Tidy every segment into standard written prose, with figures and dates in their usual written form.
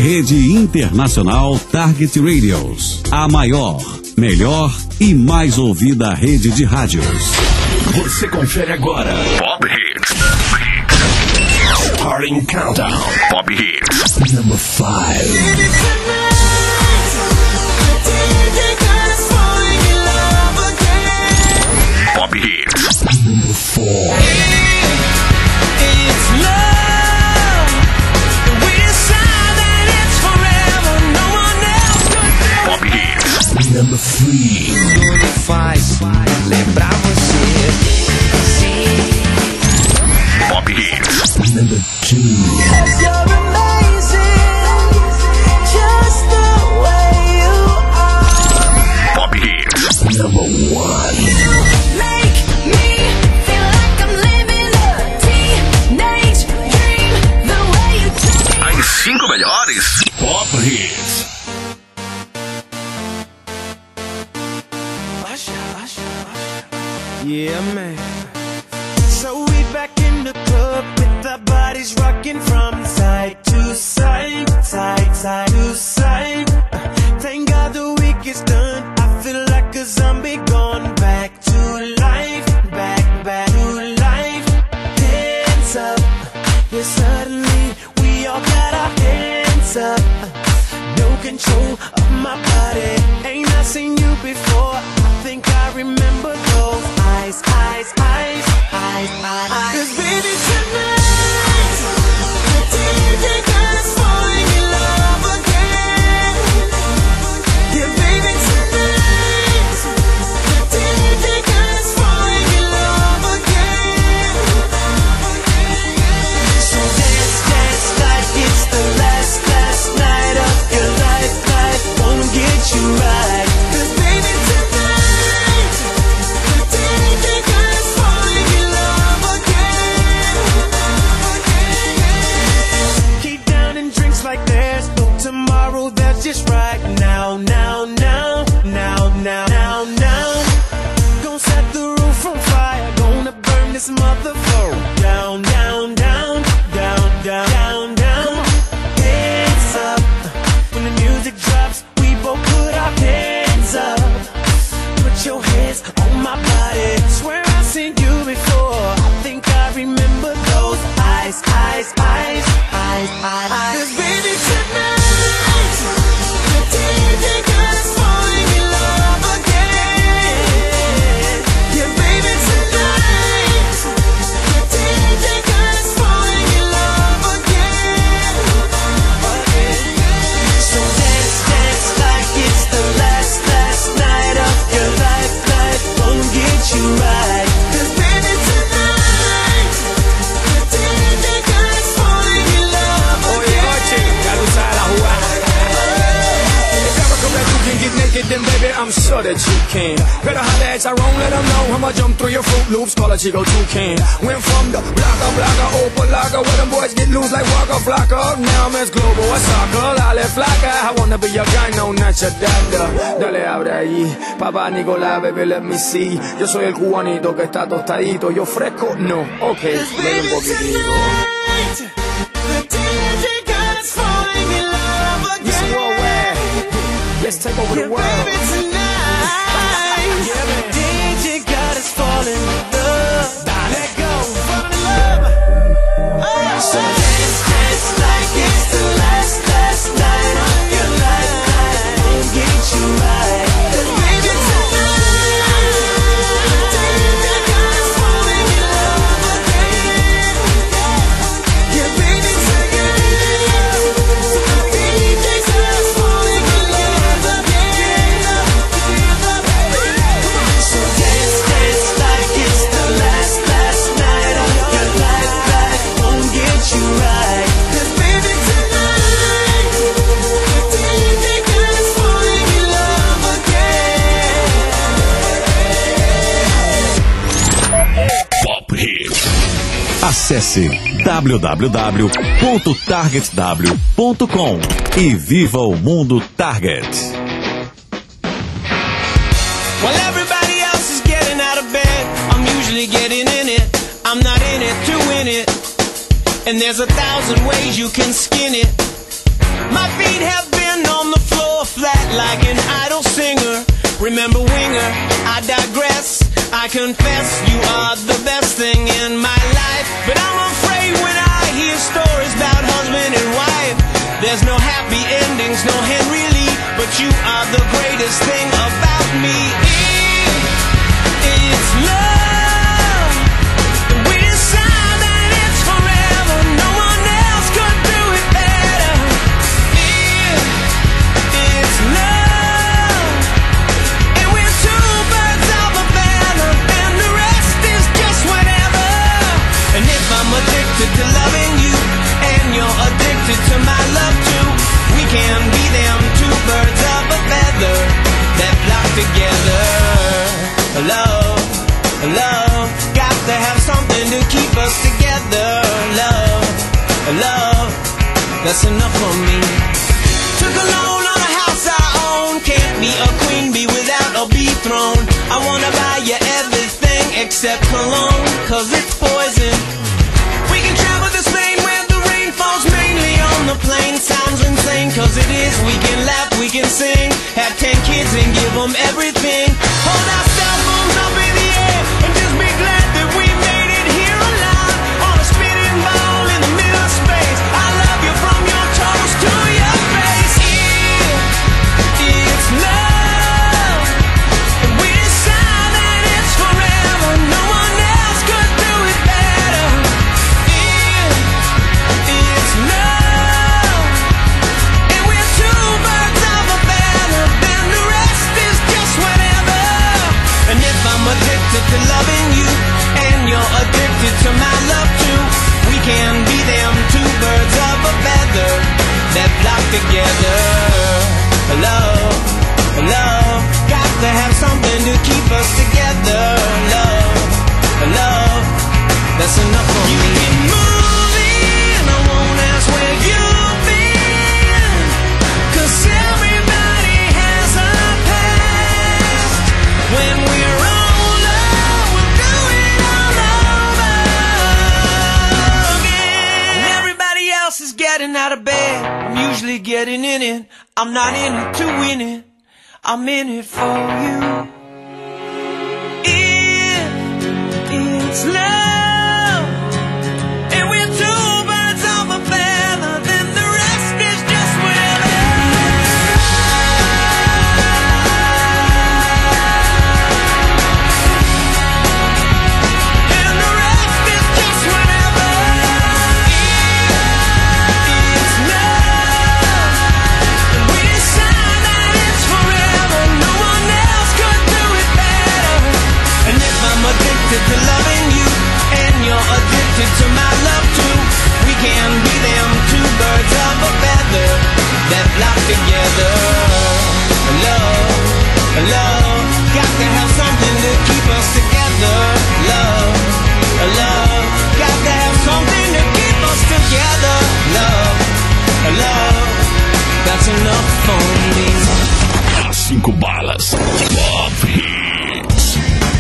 Rede Internacional Target Radios, a maior, melhor e mais ouvida rede de rádios. Você confere agora Pop Hits. Starting Countdown. Pop Hits. Number 5. Pop Hits. Number 4. Number 3. Tudo faz lembrar você. Pop Hits. Number 2. You're amazing, just the way you are. Pop Hits. Number 1. You make me feel like I'm living a teenage dream. The way you take me. As 5 melhores Pop Hits. Yeah, man. So we back in the club with our bodies rocking from side to side, side to side. Thank God the week is done. I feel like a zombie gone back to life, back to life. Hands up, yeah, suddenly we all got our hands up. No control of my body. Ain't I seen you before? I think I remember those eyes. 'Cause baby tonight, the DJ got us falling in love again. Yeah, baby tonight, the DJ got us falling in love again. So dance like it's the last night of your life. Life won't get you right. 'Cause baby tonight, the DJ got us falling in love again. Keep down and drinks like there's no tomorrow. That's just right now. Gonna set the roof on fire. Gonna burn this motherfucker down. Hands up. When the music drops, we both put our hands up. Put your hands on my body. Swear I've seen you before. I think I remember those eyes. 'Cause baby tonight, the DJ got us falling in love again. Yeah, baby tonight, the DJ got us falling in love again. So dance like it's the last night of your life. Life won't get you right. 'Cause baby tonight, the DJ got us falling in love again. Ya tú sabes la jugada. If ever come that you can get naked, then baby I'm sure that you can. Better holler at Tyrone, let them know I'ma jump through your Fruit Loops, call a Chico Toucan. Went from the blocker, open locker, where them boys get loose like Waka Flocka. Now I'm as global as soccer, Lale Flocka. I wanna be your guy, no, not your dada. Dale, abre ahí, papá Nicolás, baby, let me see. Yo soy el cubanito que está tostadito, yo fresco, no, ok, ven un poquitito. The DJ got us falling in love again. Listen, worldwide, let's take over the Yeah, world. baby tonight, DJ got us falling in love. Let go, fall in love. So dance like it's the last night of your life. Won't get you right. 'Cause baby tonight, DJ got us falling in love again. Yeah, baby tonight, DJ got us falling in love again. So dance like it's the last night of your life. Life won't get you right. 'Cause baby tonight, DJ got us falling in love again. Pop Hits. Acesse www.targetw.com e viva o mundo Target. While everybody else is getting out of bed, I'm usually getting in it. I'm not in it to win it. And there's 1,000 ways you can skin it. My feet have been on the floor flat like an idle singer. Remember Winger, I digress. I confess you are the best thing in my life. But I'm afraid when I hear stories about husband and wife, there's no happy endings, no Henry Lee. But you are the greatest thing about me. It's love. We decide that it's forever. No one else could do it better. It's love. And we're two birds of a feather, and the rest is just whatever. And if I'm addicted to loving you, and you're addicted to my love too, we can be them two birds of a feather that flock together. Love, love, got to have something to keep us together. Love, love, that's enough for me. Took a loan on a house I own. Can't be a queen bee without a bee throne. I wanna buy you everything except cologne, cause it's poison. We can travel to Spain where the rain falls mainly on the plain. Sounds insane, cause it is. We can laugh, we can sing, have 10 kids and give them everything. Hold our cell phones up in the air and just be glad that we made it here alive. On a spinning ball in the middle of space. I love you from your toes to your face. It's love. And we decide that it's forever. No one else could do it better. It's love. And we're two birds of a feather, and the rest is just whatever. And if I'm addicted to loving you, and you're addicted to my love too, we can be them two birds of a feather that flock together. Love, love, got to have something to keep us together. Love, love, that's enough for me. You keep moving, I won't ask where you've been, cause everybody has a past. When we're older, we'll do it all over again. And everybody else is getting out of bed, I'm usually getting in it. I'm not in it to win it, I'm in it for you. It's love, and we're two birds of a feather, then the rest is just whatever. And the rest is just whatever. It's love, and we decide that it's forever. No one else could do it better. And if I'm addicted to loving you, and you're addicted to my love too, we can be them two birds of a feather that flock together. Love, love, got to have something to keep us together. Love, love, got to have something to keep us together. Love, love, that's enough for me. As 5 balas. Pop Hits.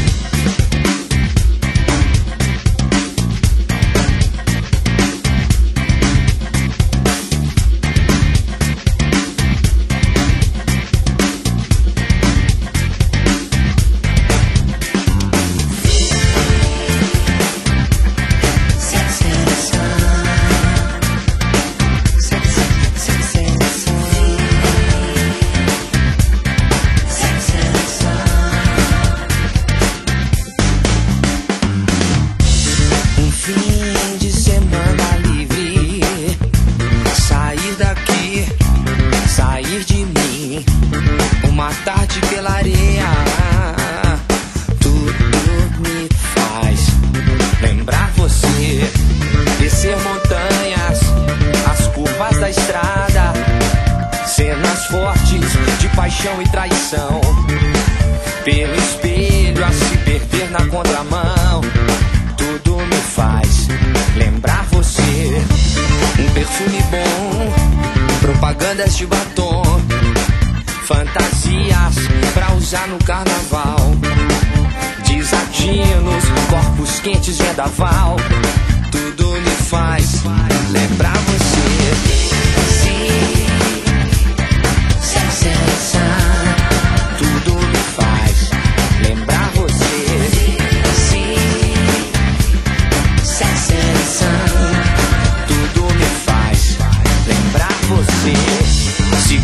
Fim de semana livre, sair daqui, sair de mim, uma tarde pela areia, tudo me faz lembrar você, descer montanhas, as curvas da estrada, cenas fortes de paixão e traição, pelo espelho a se perder na contramão. Tudo me faz lembrar você. Um perfume bom, propagandas de batom, fantasias pra usar no carnaval, desatinos, corpos quentes, vendaval. Tudo me faz lembrar você. Sim.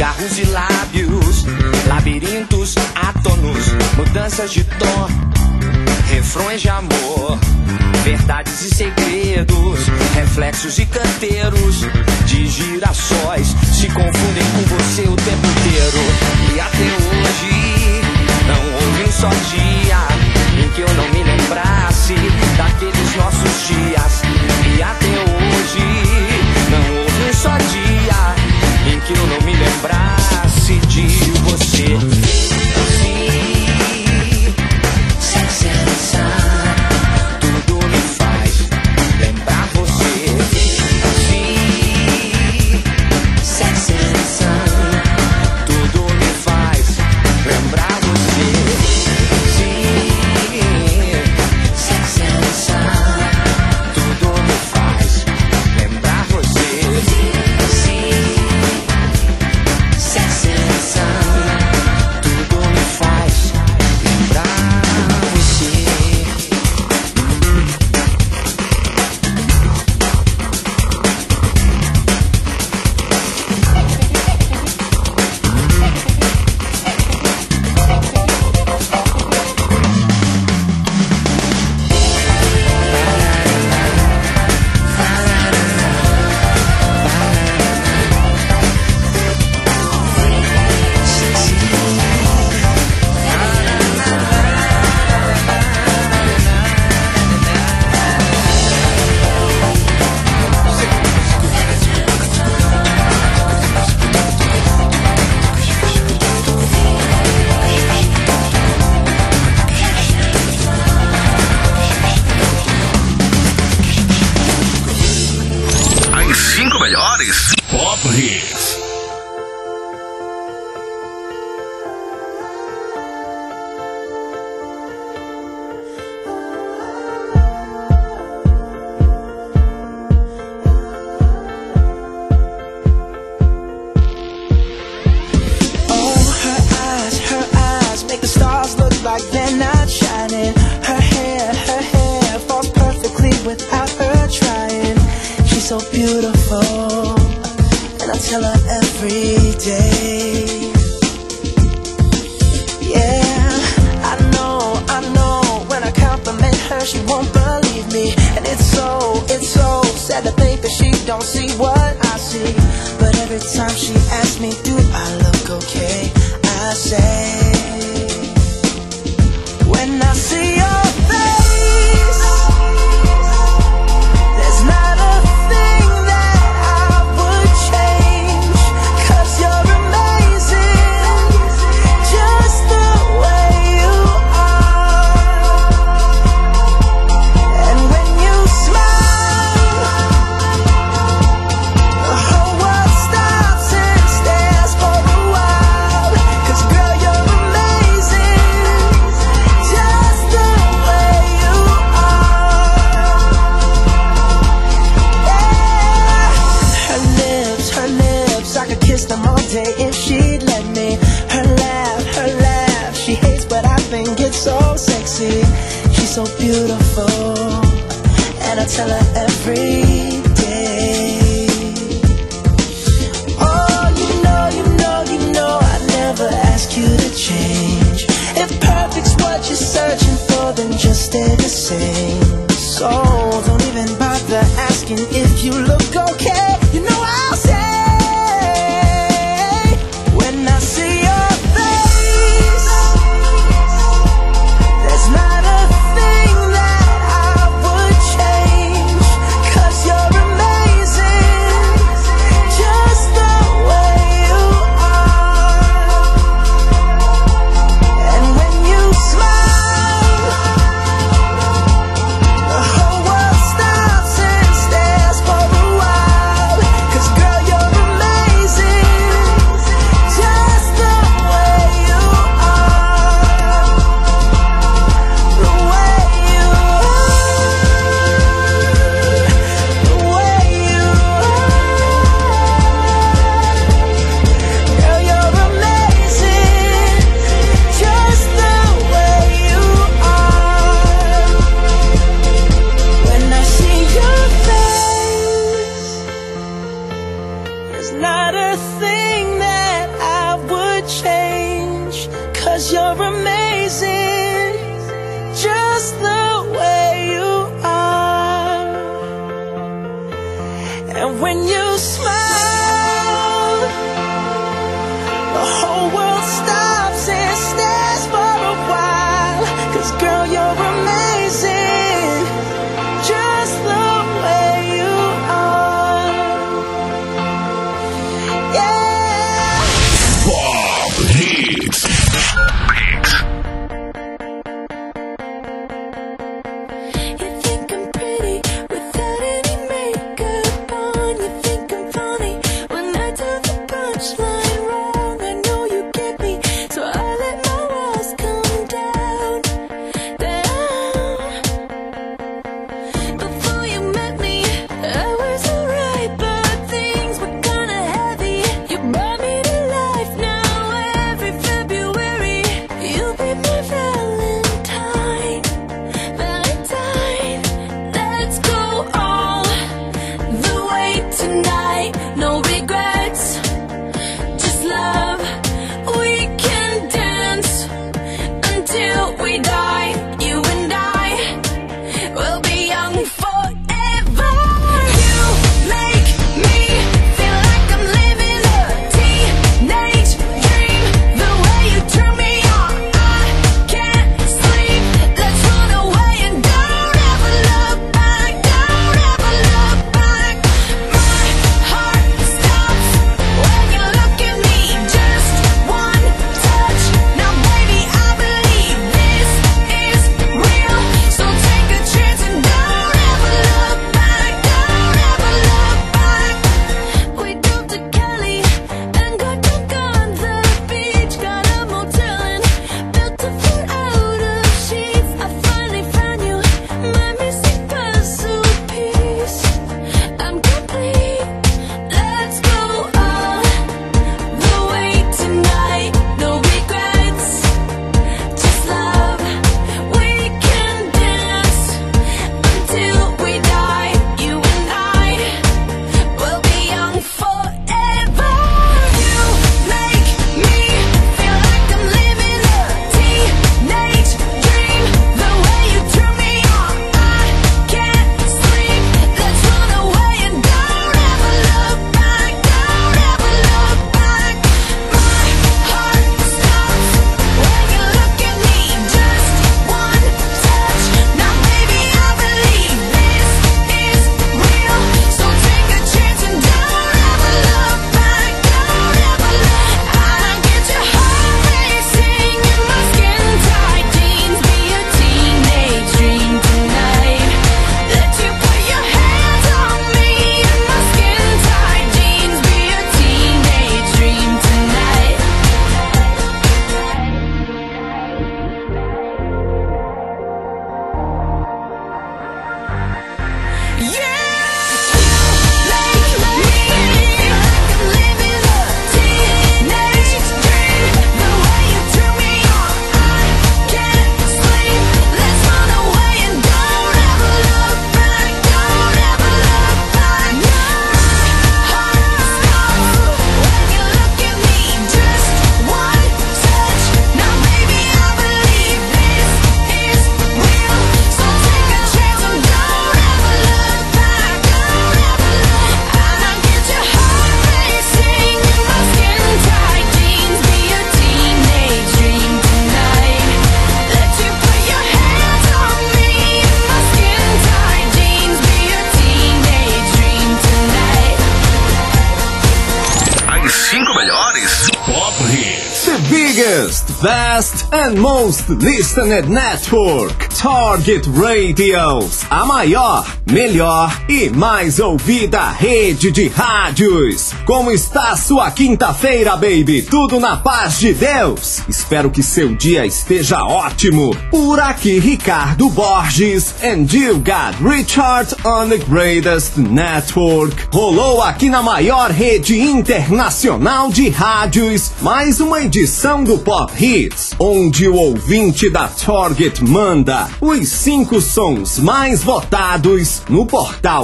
cigarros e lábios, labirintos átonos, mudanças de tom, refrões de amor, verdades e segredos, reflexos e canteiros de girassóis se confundem com você o tempo inteiro. E até hoje não houve um só dia em que eu não me lembrasse daqueles nossos dias. E até hoje não houve um só dia em que eu não me lembrasse de você. Sim, sexy and sun, tudo me faz lembrar você. Sim, sexy and sun, tudo me faz lembrar você. Sim, sexy and sun, tudo me faz lembrar você. Sim, sexy and sun, tudo me faz lembrar você. As 5 melhores Pop Hits. Her eyes make the stars look like they're not shining. Her hair falls perfectly without her trying. She's so beautiful, and I tell her every day. Yeah, I know, when I compliment her, she won't believe me. And it's so sad to think that she don't see what I see. But every time she asks me, do I look okay? I say, when I see your face, there's not a thing that I would change. 'Cause you're amazing, just the way you are. And when you smile, the whole world stops and stares for a while. 'Cause girl, you're amazing, just the way you are. Yeah. Her lips, I could kiss them all day if she'd let me. Her laugh, she hates but I think it's so sexy. She's so beautiful, and I tell her every day. Oh, you know I never ask you to change. If perfect's what you're searching for, then just stay the same. So don't even bother asking if you look okay. You know I'll say, when I see your face, there's not a thing that I would change. 'Cause you're amazing, just the way you are. And when you smile, the whole world stops and stares for a while. And when you smile, the whole world stops and stares for a while. 'Cause girl, you're amazing, just the way you are. Yeah. Pop Hits. You think I'm pretty without any makeup on. You think I'm funny when I tell the punchline wrong. I know you get me, so I let my walls come down, down. Before you met me, I was alright, but things were kinda heavy. You brought me to life. Now every February, you'll be my Valentine. Valentine, let's go all the way tonight. No regrets, just love. We can dance until we die. You and I will be young forever. You make me feel like I'm living a teenage dream. The way you turn me on, I can't sleep. Let's run away and don't ever look back. Don't ever look back. My heart stops when you look at me. Just one touch. Now baby, I believe this is real. So take a chance and don't ever look back. Don't ever look back. We drove to Cali and got drunk on the beach. Got a motel and built a fort out of sheets. I finally found you, my missing puzzle piece. I'm complete. Let's go all the way tonight. No regrets, just love. We can dance until we die. You and I will be young forever. You make me feel like I'm living a teenage dream. The way you turn me on, I can't sleep. Let's run away and don't ever look back. Don't ever look back. My heart stops when you look at me. Just one touch. Now baby, I believe this is real. So take a chance and don't ever look back. Don't ever look. I get your heart racing in my skin tight jeans. Be a teenage dream tonight. Let you put your hands on me in my skin tight jeans. Be a teenage dream tonight. As 5 melhores Pop Hits. The biggest, best and most listened network. Target Radios. A maior, melhor e mais ouvida rede de rádios. Como está sua quinta-feira, baby? Tudo na paz de Deus? Espero que seu dia esteja ótimo. Por aqui, Ricardo Borges. And you got Richard on the greatest network. Rolou aqui na maior rede internacional de rádios mais uma edição do Pop Hits, onde o ouvinte da Target manda. os 5 sons mais votados no portal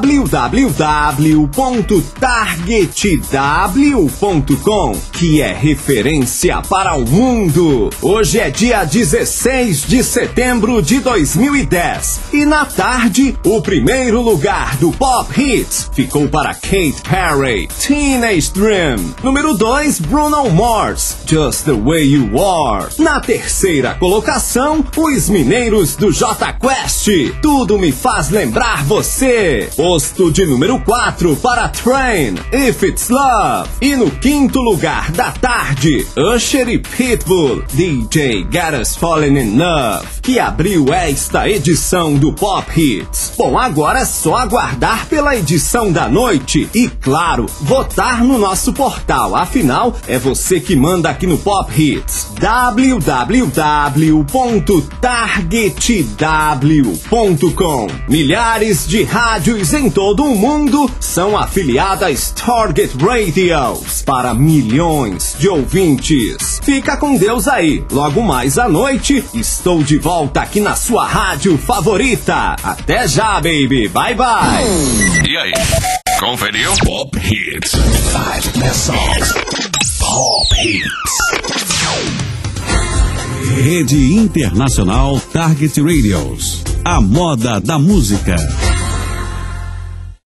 www.targetw.com, que é referência para o mundo. Hoje é dia 16 de setembro de 2010 e na tarde o primeiro lugar do Pop Hits ficou para Katy Perry, Teenage Dream. Número 2, Bruno Mars, Just the Way You Are. Na terceira colocação, os mineiros do Jota Quest, Tudo Me Faz Lembrar Você. Posto de número 4 para Train, If It's Love. E no quinto lugar da tarde, Usher e Pitbull, DJ Get Us Falling in Love, que abriu esta edição do Pop Hits. Bom, agora é só aguardar pela edição da noite e, claro, votar no nosso portal. Afinal, é você que manda aqui no Pop Hits. www.targetw.com. Milhares de rádios em todo o mundo são afiliadas Target Radios para milhões de ouvintes. Fica com Deus aí. Logo mais à noite, estou de volta aqui na sua rádio favorita. Até já, baby. Bye, bye. E aí? Conferiu? Pop Hits. 5 best songs. Pop Hits. Rede Internacional Target Radios. A moda da música.